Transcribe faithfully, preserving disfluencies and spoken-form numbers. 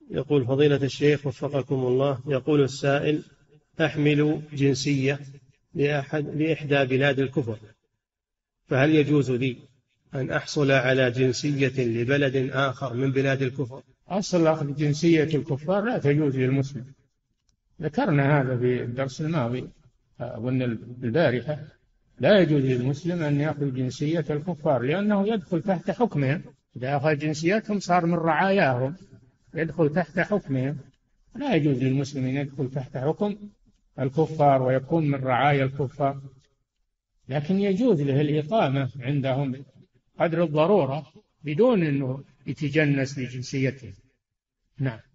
يقول فضيلة الشيخ وفقكم الله، يقول السائل: أحمل جنسية لأحد لإحدى بلاد الكفر، فهل يجوز لي أن أحصل على جنسية لبلد آخر من بلاد الكفر؟ أصل أخذ جنسية الكفار لا تجوز للمسلم، ذكرنا هذا في الدرس الماضي أظن البارحة. لا يجوز للمسلم أن يأخذ جنسية الكفار لأنه يدخل تحت حكمهم، إذا أخذ جنسيتهم صار من رعاياهم، يدخل تحت حكمهم. لا يجوز للمسلم أن يدخل تحت حكم الكفار ويكون من رعايا الكفار، لكن يجوز له الإقامة عندهم قدر الضرورة بدون أنه يتجنس لجنسيته. نعم.